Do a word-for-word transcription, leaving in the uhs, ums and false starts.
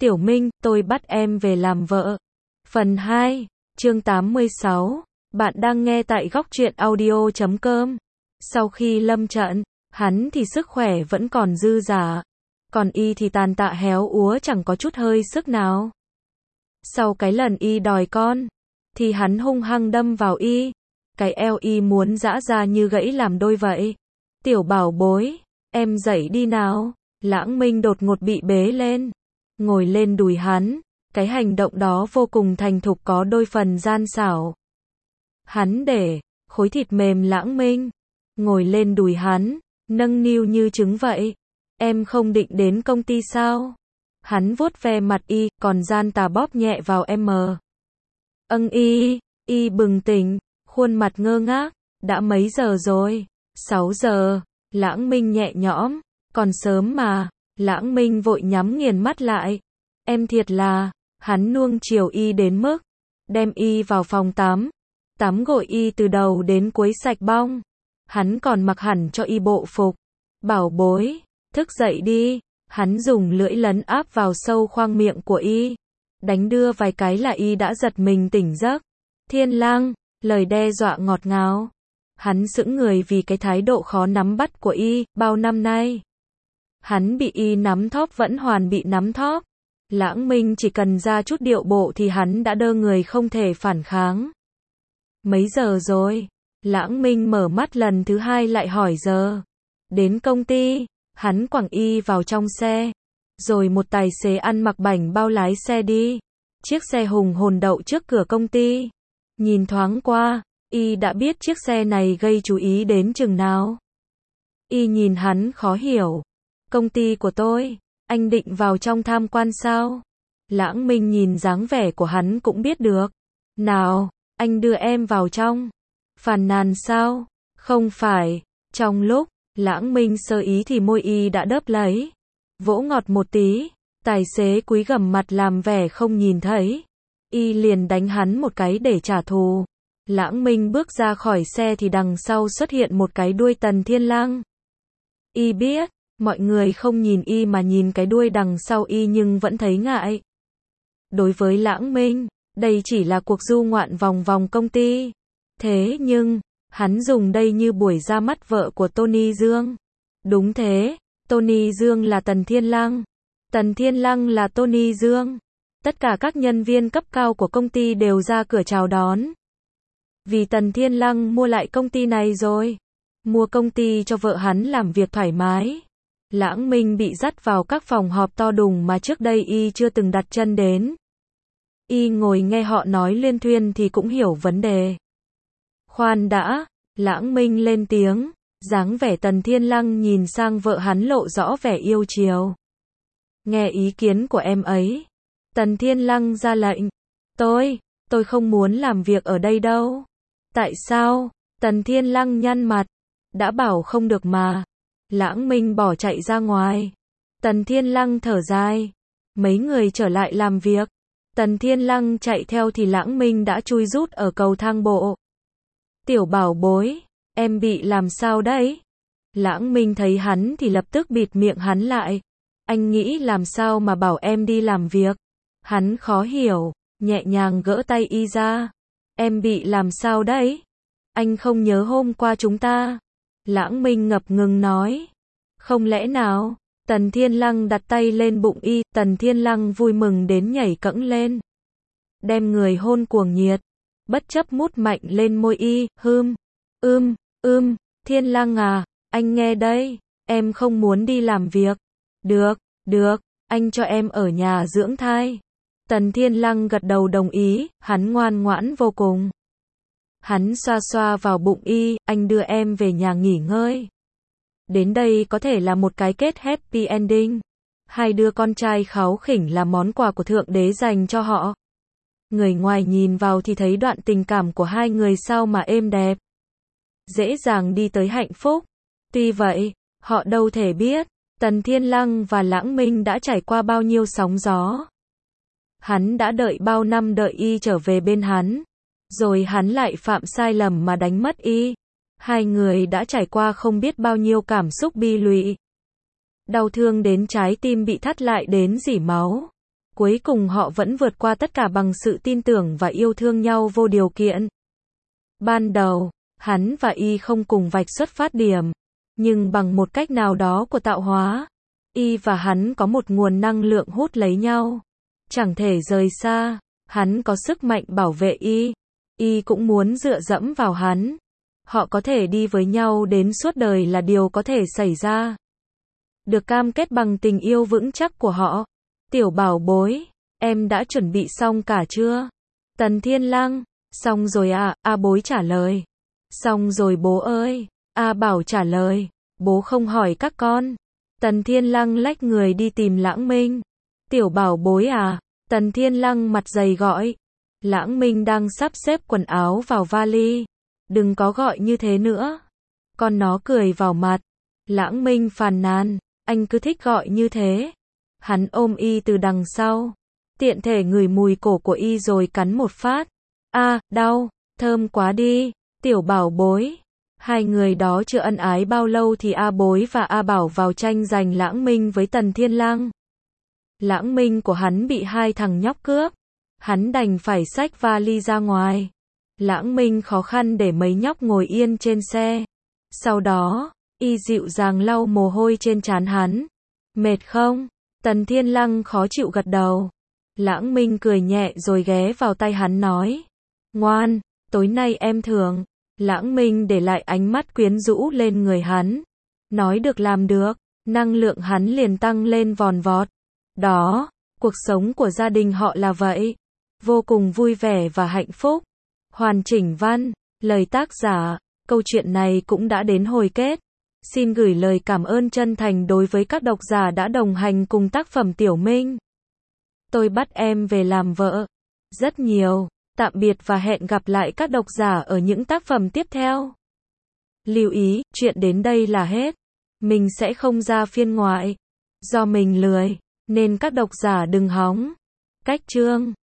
Tiểu Minh, tôi bắt em về làm vợ. Phần hai, chương tám mươi sáu. Bạn đang nghe tại góc truyện audio chấm com. Sau khi lâm trận, hắn thì sức khỏe vẫn còn dư dả. Còn y thì tàn tạ héo úa chẳng có chút hơi sức nào. Sau cái lần y đòi con, thì hắn hung hăng đâm vào y. Cái eo y muốn giã ra như gãy làm đôi vậy. Tiểu bảo bối, em dậy đi nào. Lãng Minh đột ngột bị bế lên, ngồi lên đùi hắn. Cái hành động đó vô cùng thành thục, có đôi phần gian xảo. Hắn để khối thịt mềm Lãng Minh ngồi lên đùi hắn, nâng niu như trứng vậy. Em không định đến công ty sao? Hắn vuốt ve mặt y, còn gian tà bóp nhẹ vào em mờ. Âng y, y bừng tỉnh, khuôn mặt ngơ ngác. Đã mấy giờ rồi? Sáu giờ. Lãng Minh nhẹ nhõm. Còn sớm mà. Lãng Minh vội nhắm nghiền mắt lại. Em thiệt là. Hắn nuông chiều y đến mức đem y vào phòng tắm. Tắm gội y từ đầu đến cuối sạch bong. Hắn còn mặc hẳn cho y bộ phục. Bảo bối, thức dậy đi. Hắn dùng lưỡi lấn áp vào sâu khoang miệng của y. Đánh đưa vài cái là y đã giật mình tỉnh giấc. Thiên Lang, lời đe dọa ngọt ngào. Hắn sững người vì cái thái độ khó nắm bắt của y, bao năm nay. Hắn bị y nắm thóp vẫn hoàn bị nắm thóp. Lãng Minh chỉ cần ra chút điệu bộ thì hắn đã đơ người không thể phản kháng. Mấy giờ rồi? Lãng Minh mở mắt lần thứ hai lại hỏi giờ. Đến công ty, hắn quẳng y vào trong xe. Rồi một tài xế ăn mặc bảnh bao lái xe đi. Chiếc xe hùng hồn đậu trước cửa công ty. Nhìn thoáng qua, y đã biết chiếc xe này gây chú ý đến chừng nào. Y nhìn hắn khó hiểu. Công ty của tôi, anh định vào trong tham quan sao? Lãng Minh nhìn dáng vẻ của hắn cũng biết được. Nào, anh đưa em vào trong. Phàn nàn sao? Không phải. Trong lúc Lãng Minh sơ ý thì môi y đã đớp lấy. Vỗ ngọt một tí. Tài xế cúi gằm mặt làm vẻ không nhìn thấy. Y liền đánh hắn một cái để trả thù. Lãng Minh bước ra khỏi xe thì đằng sau xuất hiện một cái đuôi Tần Thiên Lang. Y biết, mọi người không nhìn y mà nhìn cái đuôi đằng sau y nhưng vẫn thấy ngại. Đối với Lãng Minh, đây chỉ là cuộc du ngoạn vòng vòng công ty. Thế nhưng, hắn dùng đây như buổi ra mắt vợ của Tony Dương. Đúng thế, Tony Dương là Tần Thiên Lang. Tần Thiên Lang là Tony Dương. Tất cả các nhân viên cấp cao của công ty đều ra cửa chào đón. Vì Tần Thiên Lang mua lại công ty này rồi. Mua công ty cho vợ hắn làm việc thoải mái. Lãng Minh bị dắt vào các phòng họp to đùng mà trước đây y chưa từng đặt chân đến. Y ngồi nghe họ nói liên thuyên thì cũng hiểu vấn đề. Khoan đã, Lãng Minh lên tiếng, dáng vẻ Tần Thiên Lang nhìn sang vợ hắn lộ rõ vẻ yêu chiều. Nghe ý kiến của em ấy. Tần Thiên Lang ra lệnh. Tôi, tôi không muốn làm việc ở đây đâu. Tại sao? Tần Thiên Lang nhăn mặt. Đã bảo không được mà. Lãng Minh bỏ chạy ra ngoài. Tần Thiên Lang thở dài. Mấy người trở lại làm việc. Tần Thiên Lang chạy theo thì Lãng Minh đã chui rút ở cầu thang bộ. Tiểu bảo bối, em bị làm sao đấy? Lãng Minh thấy hắn thì lập tức bịt miệng hắn lại. Anh nghĩ làm sao mà bảo em đi làm việc? Hắn khó hiểu, nhẹ nhàng gỡ tay y ra. Em bị làm sao đấy? Anh không nhớ hôm qua chúng ta? Lãng Minh ngập ngừng nói. Không lẽ nào? Tần Thiên Lang đặt tay lên bụng y, Tần Thiên Lang vui mừng đến nhảy cẫng lên. Đem người hôn cuồng nhiệt, bất chấp mút mạnh lên môi y, hưm, ưm, ưm, Thiên Lang à, anh nghe đây, em không muốn đi làm việc. Được, được, anh cho em ở nhà dưỡng thai. Tần Thiên Lang gật đầu đồng ý, hắn ngoan ngoãn vô cùng. Hắn xoa xoa vào bụng y, anh đưa em về nhà nghỉ ngơi. Đến đây có thể là một cái kết happy ending. Hai đứa con trai kháu khỉnh là món quà của Thượng Đế dành cho họ. Người ngoài nhìn vào thì thấy đoạn tình cảm của hai người sao mà êm đẹp. Dễ dàng đi tới hạnh phúc. Tuy vậy, họ đâu thể biết, Tần Thiên Lang và Lãng Minh đã trải qua bao nhiêu sóng gió. Hắn đã đợi bao năm đợi y trở về bên hắn. Rồi hắn lại phạm sai lầm mà đánh mất y. Hai người đã trải qua không biết bao nhiêu cảm xúc bi lụy. Đau thương đến trái tim bị thắt lại đến rỉ máu. Cuối cùng họ vẫn vượt qua tất cả bằng sự tin tưởng và yêu thương nhau vô điều kiện. Ban đầu, hắn và Y không cùng vạch xuất phát điểm, nhưng bằng một cách nào đó của tạo hóa, Y và hắn có một nguồn năng lượng hút lấy nhau, chẳng thể rời xa. Hắn có sức mạnh bảo vệ Y, Y cũng muốn dựa dẫm vào hắn. Họ có thể đi với nhau đến suốt đời là điều có thể xảy ra. Được cam kết bằng tình yêu vững chắc của họ. Tiểu bảo bối, em đã chuẩn bị xong cả chưa? Tần Thiên Lăng, xong rồi à, A Bối trả lời. Xong rồi bố ơi, A Bảo trả lời, bố không hỏi các con. Tần Thiên Lăng lách người đi tìm Lãng Minh. Tiểu bảo bối à, Tần Thiên Lăng mặt dày gọi. Lãng Minh đang sắp xếp quần áo vào vali. Đừng có gọi như thế nữa. Con nó cười vào mặt. Lãng Minh phàn nàn, anh cứ thích gọi như thế. Hắn ôm Y từ đằng sau, tiện thể ngửi mùi cổ của Y rồi cắn một phát. A, à, đau, thơm quá đi, tiểu bảo bối. Hai người đó chưa ân ái bao lâu thì A Bối và A Bảo vào tranh giành Lãng Minh với Tần Thiên Lăng. Lãng Minh của hắn bị hai thằng nhóc cướp. Hắn đành phải xách vali ra ngoài. Lãng Minh khó khăn để mấy nhóc ngồi yên trên xe. Sau đó, Y dịu dàng lau mồ hôi trên trán hắn. Mệt không? Tần Thiên Lăng khó chịu gật đầu. Lãng Minh cười nhẹ rồi ghé vào tay hắn nói. Ngoan, tối nay em thưởng. Lãng Minh để lại ánh mắt quyến rũ lên người hắn. Nói được làm được, năng lượng hắn liền tăng lên vòn vọt. Đó, cuộc sống của gia đình họ là vậy. Vô cùng vui vẻ và hạnh phúc. Hoàn chỉnh văn, lời tác giả, câu chuyện này cũng đã đến hồi kết. Xin gửi lời cảm ơn chân thành đối với các độc giả đã đồng hành cùng tác phẩm Tiểu Minh. Tôi bắt em về làm vợ. Rất nhiều. Tạm biệt và hẹn gặp lại các độc giả ở những tác phẩm tiếp theo. Lưu ý, chuyện đến đây là hết. Mình sẽ không ra phiên ngoại. Do mình lười, nên các độc giả đừng hóng. Cách chương